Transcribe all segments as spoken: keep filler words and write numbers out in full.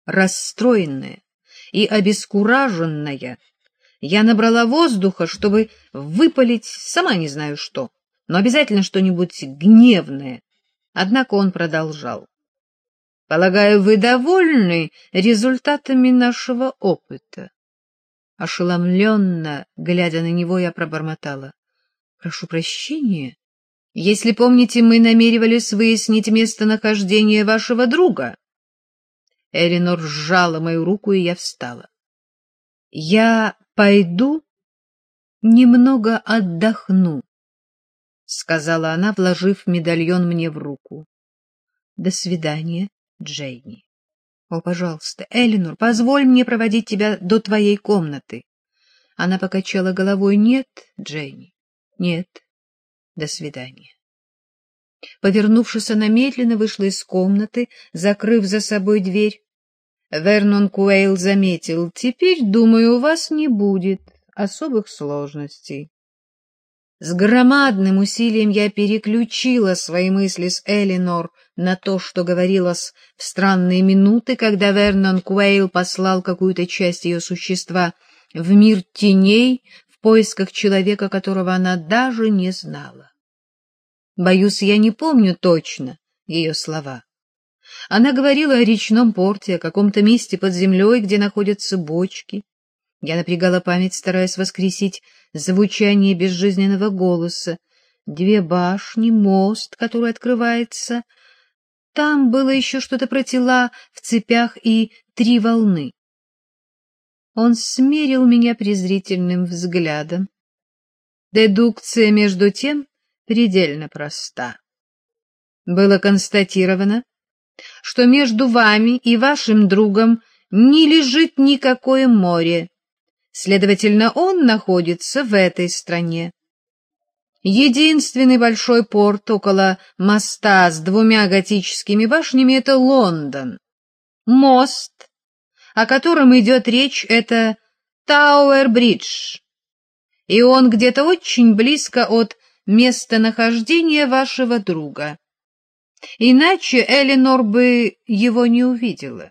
Расстроенная и обескураженная, я набрала воздуха, чтобы выпалить сама не знаю что, но обязательно что-нибудь гневное. Однако он продолжал. «Полагаю, вы довольны результатами нашего опыта?» Ошеломленно, глядя на него, я пробормотала. «Прошу прощения. Если помните, мы намеревались выяснить местонахождение вашего друга». Элинор сжала мою руку, и я встала. «Я пойду немного отдохну», — сказала она, вложив медальон мне в руку. «До свидания, Джейни. О, пожалуйста, Элинор, позволь мне проводить тебя до твоей комнаты». Она покачала головой. «Нет, Джейни, нет, до свидания». Повернувшись, она медленно вышла из комнаты, закрыв за собой дверь. Вернон Куэйл заметил: «Теперь, думаю, у вас не будет особых сложностей». С громадным усилием я переключила свои мысли с Элинор на то, что говорилось в странные минуты, когда Вернон Куэйл послал какую-то часть ее существа в мир теней в поисках человека, которого она даже не знала. Боюсь, я не помню точно ее слова. Она говорила о речном порте, о каком-то месте под землей, где находятся бочки. Я напрягала память, стараясь воскресить звучание безжизненного голоса. Две башни, мост, который открывается. Там было еще что-то про тела в цепях и три волны. Он смерил меня презрительным взглядом. Дедукция, между тем, предельно проста. Было констатировано, что между вами и вашим другом не лежит никакое море. Следовательно, он находится в этой стране. Единственный большой порт около моста с двумя готическими башнями — это Лондон. Мост, о котором идет речь, — это Тауэр-бридж, и он где-то очень близко от местонахождения вашего друга. Иначе Элинор бы его не увидела.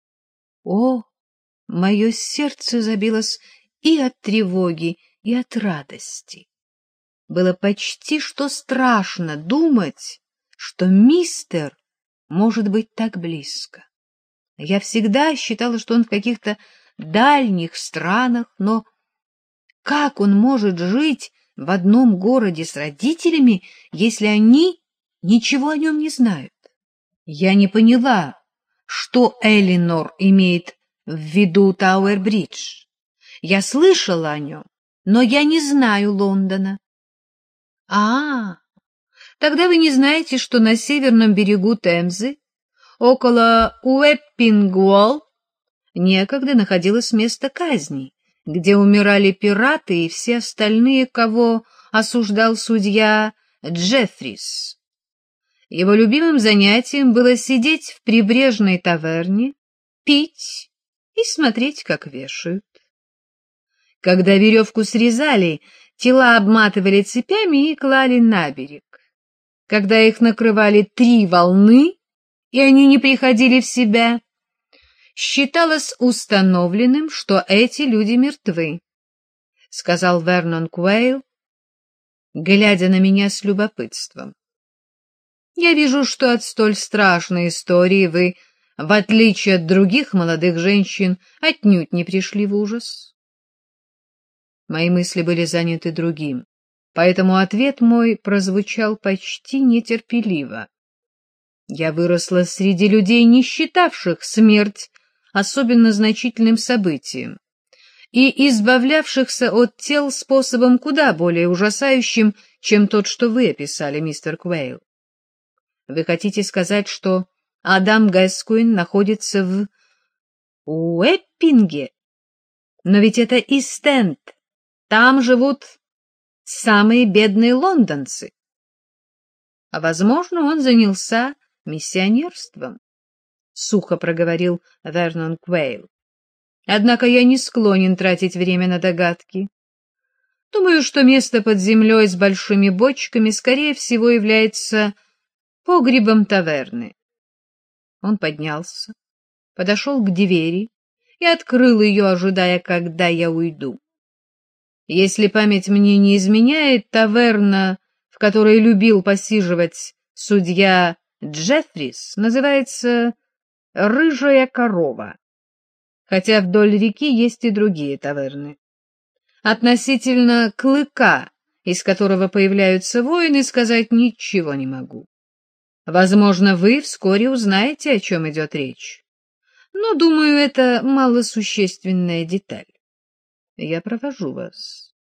О, мое сердце забилось и от тревоги, и от радости. Было почти что страшно думать, что мистер может быть так близко. Я всегда считала, что он в каких-то дальних странах, но как он может жить в одном городе с родителями, если они ничего о нем не знают? Я не поняла, что Элинор имеет в виду Тауэр-бридж. Я слышала о нем, но я не знаю Лондона. А, тогда вы не знаете, что на северном берегу Темзы, около Уэппингуолл, некогда находилось место казни, где умирали пираты и все остальные, кого осуждал судья Джеффрис. Его любимым занятием было сидеть в прибрежной таверне, пить и смотреть, как вешают. Когда веревку срезали, тела обматывали цепями и клали на берег. Когда их накрывали три волны, и они не приходили в себя, считалось установленным, что эти люди мертвы, — сказал Вернон Куэйл, глядя на меня с любопытством. Я вижу, что от столь страшной истории вы, в отличие от других молодых женщин, отнюдь не пришли в ужас. Мои мысли были заняты другим, поэтому ответ мой прозвучал почти нетерпеливо. Я выросла среди людей, не считавших смерть особенно значительным событием, и избавлявшихся от тел способом куда более ужасающим, чем тот, что вы описали, мистер Куэйл. Вы хотите сказать, что Адам Гэскуин находится в Уэппинге? Но ведь это Ист-Энд. Там живут самые бедные лондонцы. А, возможно, он занялся миссионерством, — сухо проговорил Вернон Куэйл. Однако я не склонен тратить время на догадки. Думаю, что место под землей с большими бочками, скорее всего, является погребом таверны. Он поднялся. подошел к двери и открыл ее, ожидая, когда я уйду. Если память мне не изменяет, таверна, в которой любил посиживать судья Джеффрис, называется «Рыжая корова», хотя вдоль реки есть и другие таверны. Относительно Клыка, из которого появляются воины, сказать ничего не могу. Возможно, вы вскоре узнаете, о чем идет речь. Но, думаю, это малосущественная деталь. Я провожу вас.